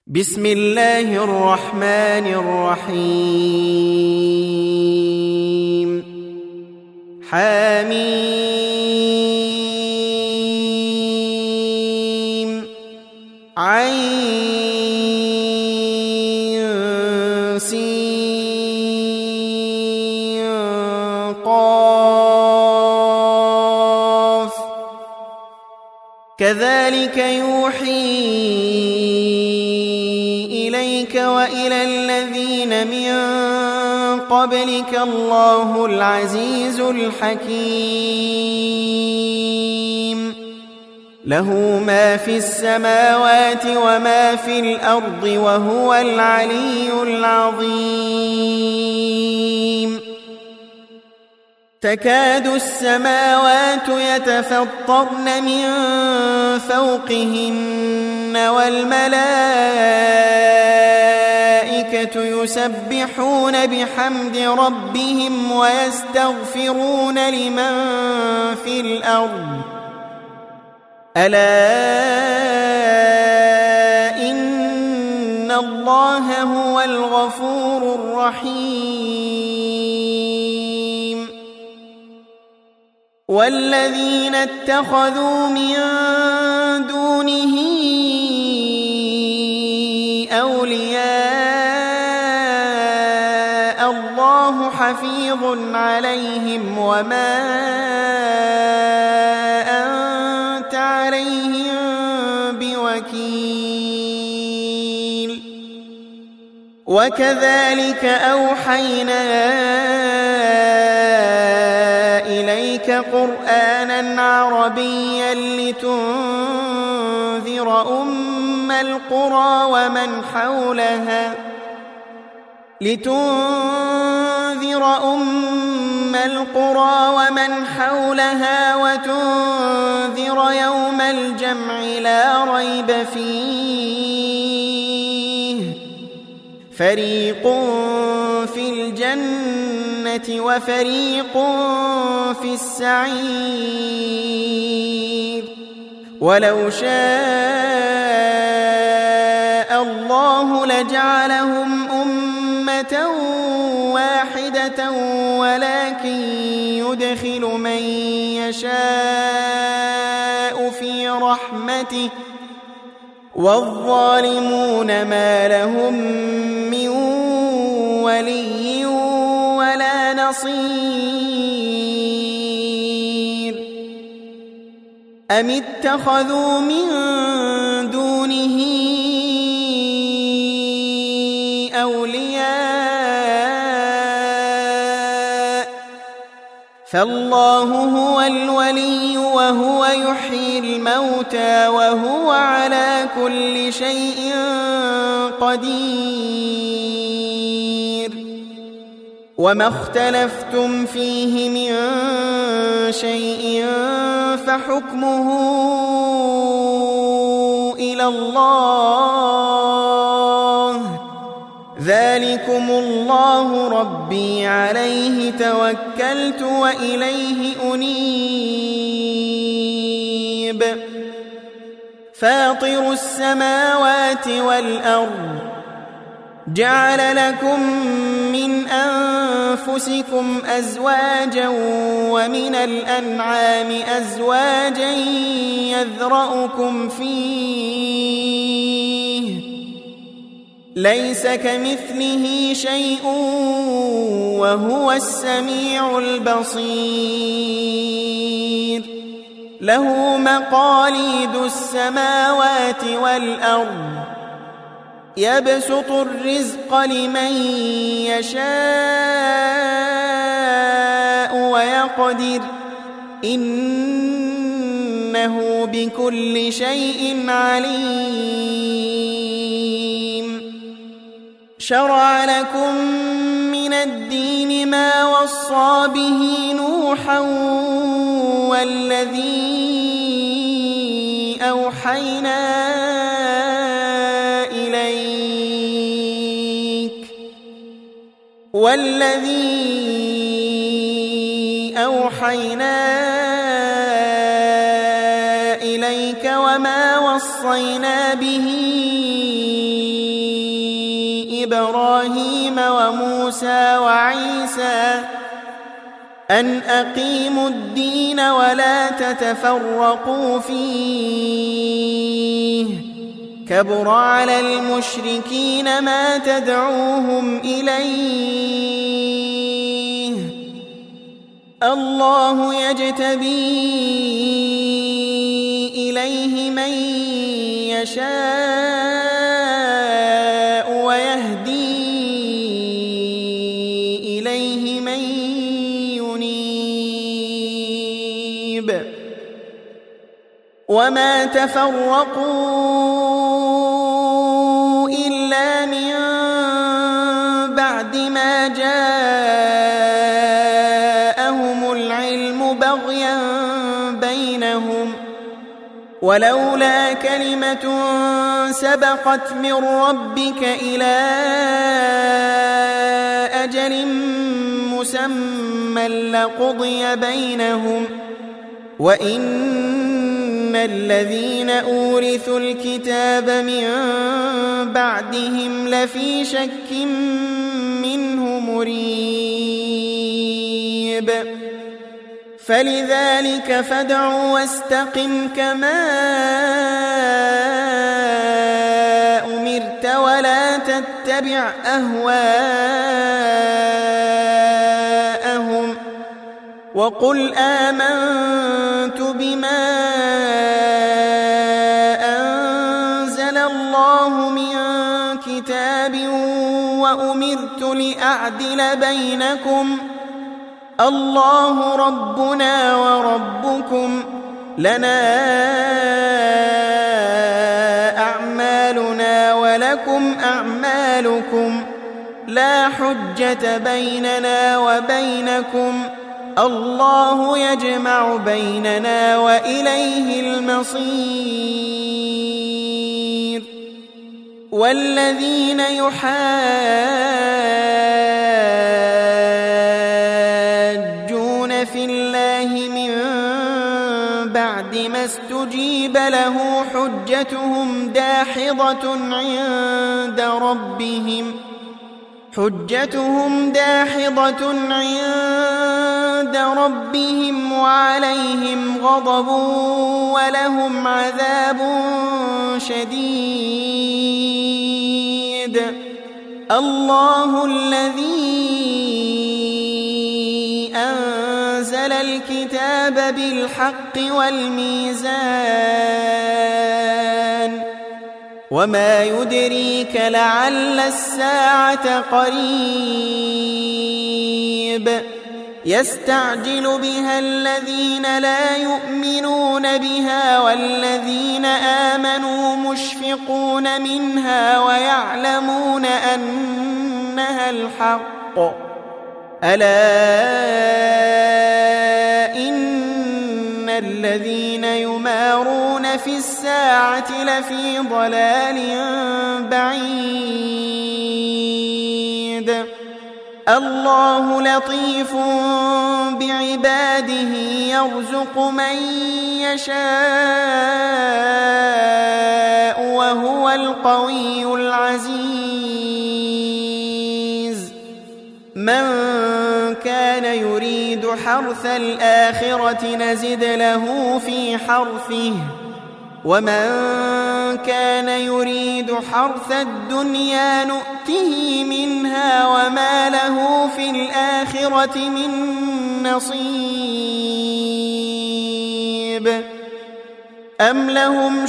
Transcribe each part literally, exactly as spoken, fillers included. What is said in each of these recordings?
بسم الله الرحمن الرحيم حميم عين سين قاف كذلك يوحي إليك وإلى الذين من قبلك الله العزيز الحكيم له ما في السماوات وما في الأرض وهو العلي العظيم تكاد السماوات يتفطرن من فوقهن والملائكة يسبحون بحمد ربهم ويستغفرون لمن في الأرض ألا إن الله هو الغفور الرحيم والذين اتخذوا من دونه أولياء الله حفيظ عليهم وما أنت عليهم بوكيل وكذلك أوحينا إليك قرآنا عربيا لتنذر أم القرى ومن حولها لتنذر أم القرى ومن حولها وتنذر يوم الجمع لا ريب فيه فريق في الجنة وفريق في السعير ولو شاء الله لجعلهم أمة واحدة ولكن يدخل من يشاء في رحمته والظالمون ما لهم من ولي ولا نصير أم اتخذوا من دونه أولياء فالله هو الولي وهو يحيي الموتى وهو على كل شيء قدير وما اختلفتم فيه من شيء فحكمه إلى الله ذلكم الله ربي عليه توكلت وإليه أنيب فاطر السماوات والأرض جعل لكم من أنفسكم أزواجا ومن الأنعام أزواجا يذرأكم فيه ليس كمثله شيء وهو السميع البصير له مقاليد السماوات والأرض يبسط الرزق لمن يشاء ويقدر إنه بكل شيء عليم شرع لكم من الدين ما وصى به نوحا والذي أوحينا والذي أوحينا إليك وما وصينا به إبراهيم وموسى وعيسى أن أقيموا الدين ولا تتفرقوا فيه كبر على المشركين ما تدعوهم إليه الله يجتبي إليه من يشاء ويهدي إليه من ينيب وما تفرقوا إلا من بعد ما جاءهم العلم بغيا بينهم ولولا كلمة سبقت من ربك إلى أجل مسمى لقضي بينهم وإن الذين أورثوا الكتاب من بعدهم لفي شك منه مريب فلذلك فادع واستقم كما أمرت ولا تتبع أهواءهم وقل آمنت بما أنزل الله من كتاب وأمرت لأعدل بينكم الله ربنا وربكم لنا أعمالنا ولكم أعمالكم لا حجة بيننا وبينكم الله يجمع بيننا وإليه المصير والذين يحاجون في الله من بعد ما استجيب له حجتهم داحضة عند ربهم حجتهم داحضة عند ربهم وعليهم غضب ولهم عذاب شديد الله الذي أنزل الكتاب بالحق والميزان وما يدريك لعل الساعة قريب يستعجل بها الذين لا يؤمنون بها والذين آمنوا مشفقون منها ويعلمون أنها الحق ألا إن الذين يمارون في الساعة لفي ضلال بعيد الله لطيف بعباده يرزق من يشاء وهو القوي العزيز من كان يريد حرث الآخرة نزد له في حرثه ومن كان يريد حرث الدنيا نؤته منها وما له في الآخرة من نصيب أم لهم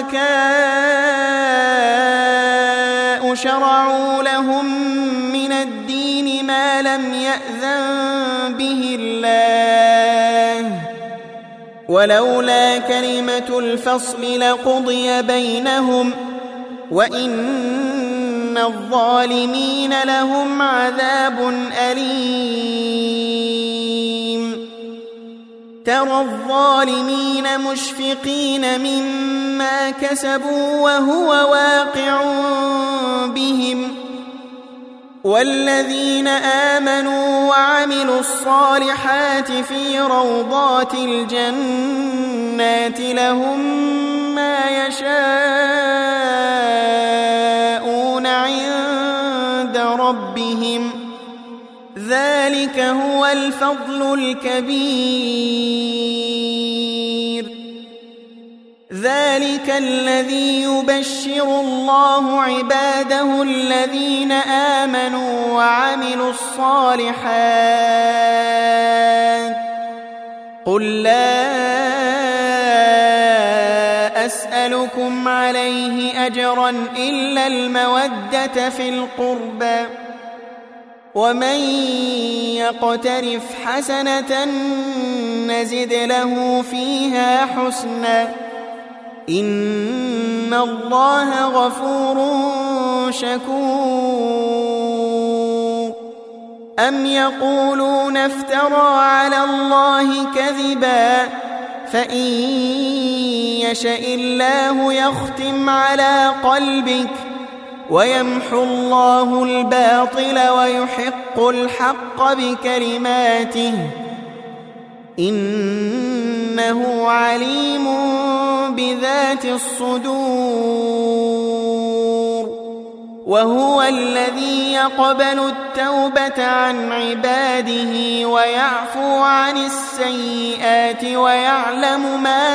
شركاء شرعوا لهم من الدين ما لم يأذن به الله ولولا كلمة الفصل لقضي بينهم وإن الظالمين لهم عذاب أليم ترى الظالمين مشفقين مما كسبوا وهو واقع بهم والذين آمنوا وعملوا الصالحات في روضات الجنات لهم ما يشاءون عند ربهم ذلك هو الفضل الكبير ذلك الذي يبشر الله عباده الذين آمنوا وعملوا الصالحات قل لا أسألكم عليه أجرا إلا المودة في القربى ومن يقترف حسنة نزد له فيها حسنا إن الله غفور شكور أم يقولون افترى على الله كذبا فإن يشاء الله يختم على قلبك ويمحو الله الباطل ويحق الحق بكلماته إنه عليم بذات الصدور وهو الذي يقبل التوبة عن عباده ويعفو عن السيئات ويعلم ما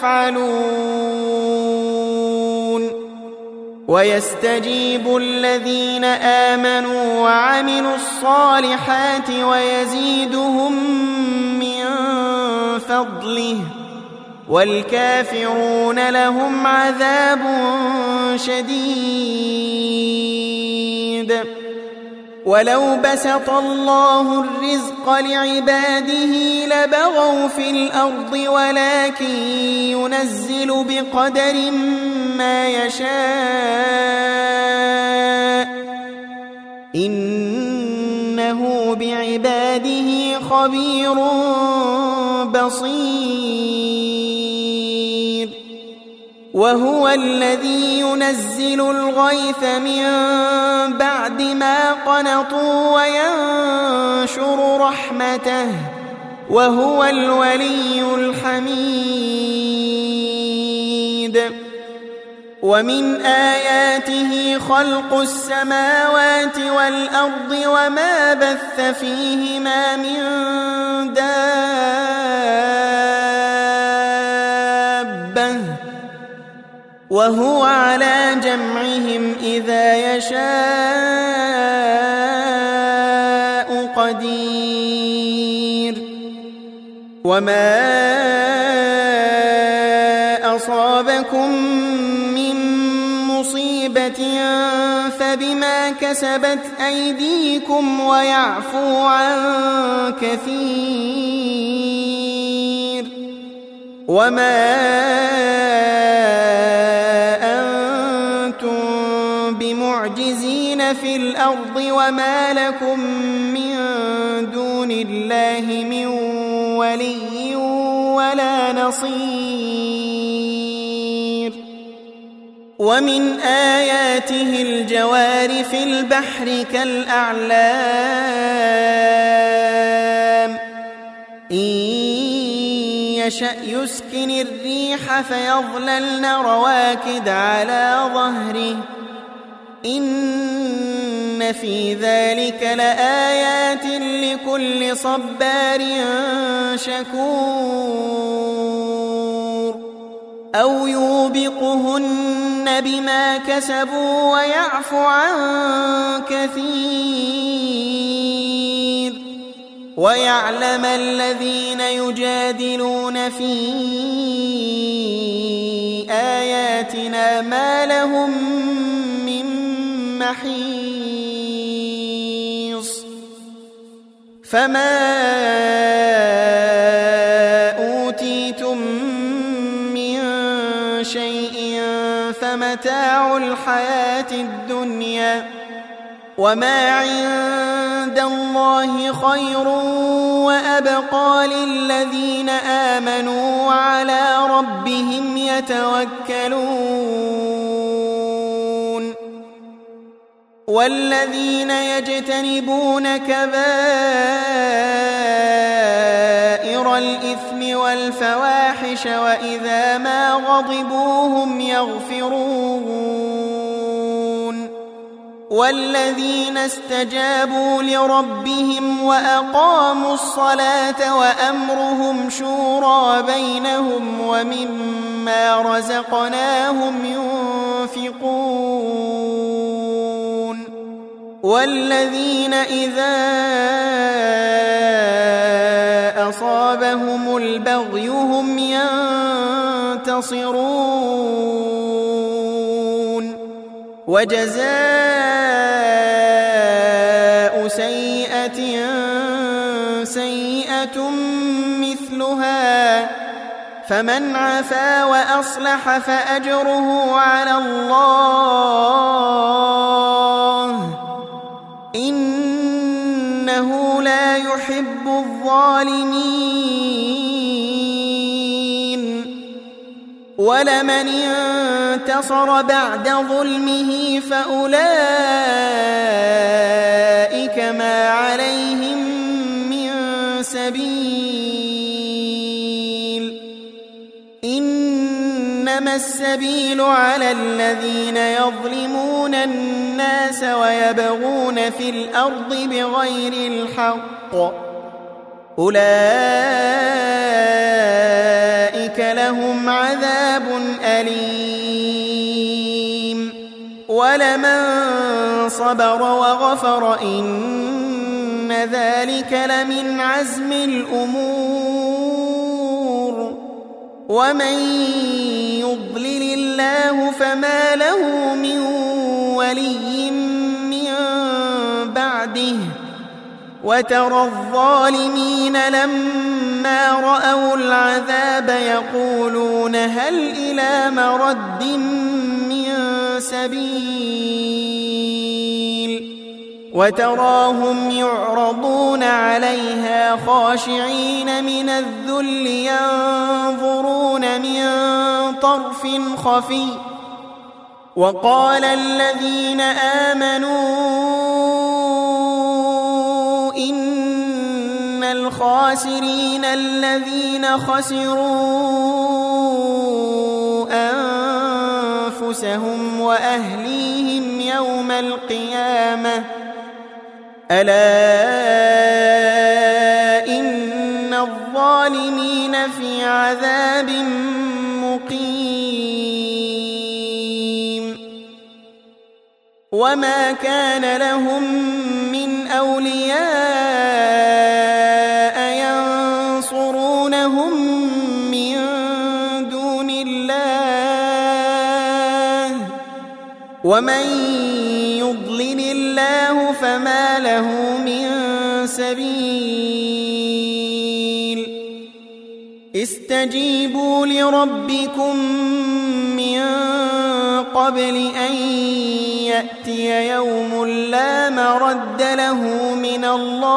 تفعلون ويستجيب الذين آمنوا وعملوا الصالحات ويزيدهم من فضله والكافرون لهم عذاب شديد ولو بسط الله الرزق لعباده لبغوا في الأرض ولكن ينزل بقدر ما يشاء إنه بعباده خبير بصير وهو الذي ينزل الغيث من بعد ما قنطوا وينشر رحمته وهو الولي الحميد ومن آياته خلق السماوات والأرض وما بث فيهما من دابة وهو على جمعهم إذا يشاء قدير وما أصابكم من مصيبة فبما كسبت أيديكم ويعفو عن كثير وما أنتم بمعجزين في الأرض وما لكم من دون الله من ولي ولا نصير ومن آياته الجوار في البحر كالأعلام إن يشأ يسكن الريح فيظللن رواكد على ظهره إن في ذلك لآيات لكل صبار شكور أو يوبقهن بما كسبوا ويعفو عن كثير ويعلم الذين يجادلون في آياتنا ما لهم من محيص فما أوتيتم من شيء فمتاع الحياة الدنيا وما عند الله خير وأبقى للذين آمنوا وعلى ربهم يتوكلون والذين يجتنبون كبائر الإثم والفواحش وإذا ما غضبوا هم يغفرون والذين استجابوا لربهم وأقاموا الصلاة وأمرهم شورى بينهم ومما رزقناهم ينفقون والذين إذا أصابهم البغي هم ينتصرون وجزاء سيئة سيئة مثلها فمن عفا وأصلح فأجره على الله إنه لا يحب الظالمين ولمن انتصر بعد ظلمه فأولئك ما عليهم من سبيل إنما السبيل على الذين يظلمون الناس ويبغون في الأرض بغير الحق أولئك لهم عذاب أليم ولمن صبر وغفر إن ذلك لمن عزم الأمور ومن يضلل الله فما له من ولي من بعده وترى الظالمين لما رأوا العذاب يقولون هل إلى مرد من سبيل وتراهم يعرضون عليها خاشعين من الذل ينظرون من طرف خفي وقال الذين آمنوا إن الخاسرين الذين خسروا أنفسهم وأهليهم يوم القيامة ألا إن الظالمين في عذاب مقيم وما كان لهم من أولياء ينصرونهم من دون الله ومن يضلل الله فما له من سبيل استجيبوا لربكم من قبل أن يأتي يوم لا مرد له من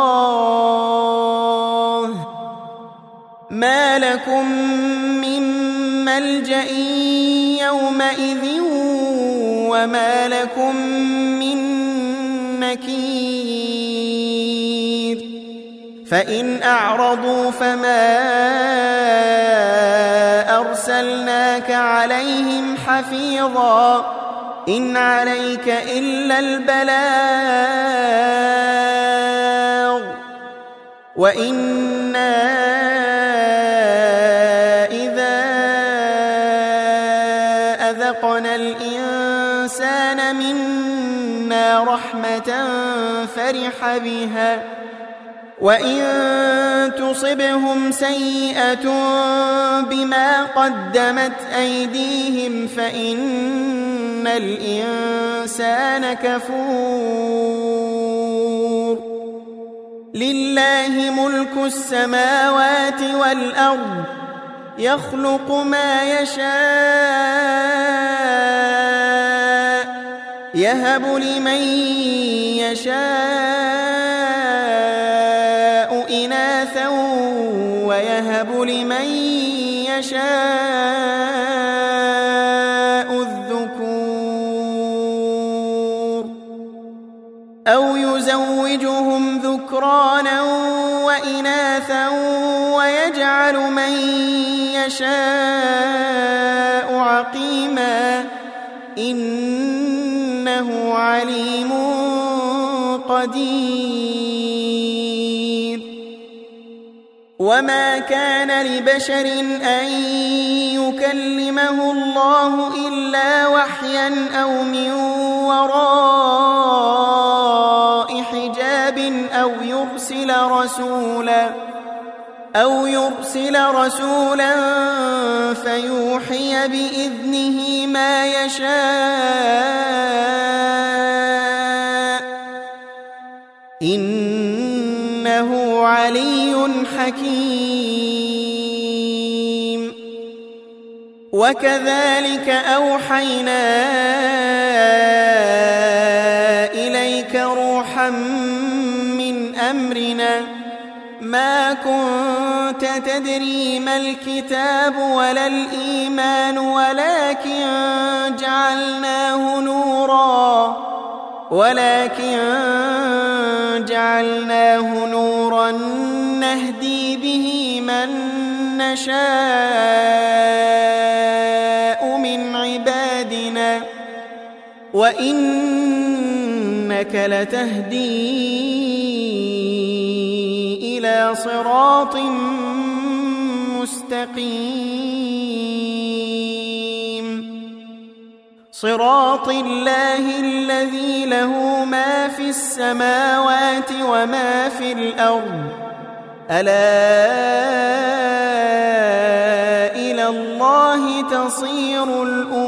الله ما لكم من ملجأ يومئذ وما لكم من نكير فإن أعرضوا فما أرسلناك عليهم حفيظا إن عليك إلا البلاغ وإنا إذا أذقنا الإنسان منا رحمة فرح بها وإن تصبهم سيئة بما قدمت أيديهم فإن الإنسان كفور لله ملك السماوات والأرض يخلق ما يشاء يهب لمن يشاء إناثا ويهب لمن يشاء الذكور أو يزوجهم ذكرانا وإناثا ويجعل من يشاء عقيما إنه إنه عليم قدير. وما كان لبشر أن يكلمه الله إلا وحيا أو من وراء حجاب أو يرسل رسولا أو يرسل رسولا فيوحي بإذنه ما يشاء إنه علي حكيم. وكذلك أوحينا إليك روحا من أمرنا ما كنت تدري ما الكتاب ولا الإيمان ولكن جعلناه نورا ولكن جعلناه نورا نهدي به من نشاء من عبادنا وإنك لتهدي إلى صراط مستقيم صراط الله الذي له ما في السماوات وما في الأرض ألا إلى الله تصير الأمور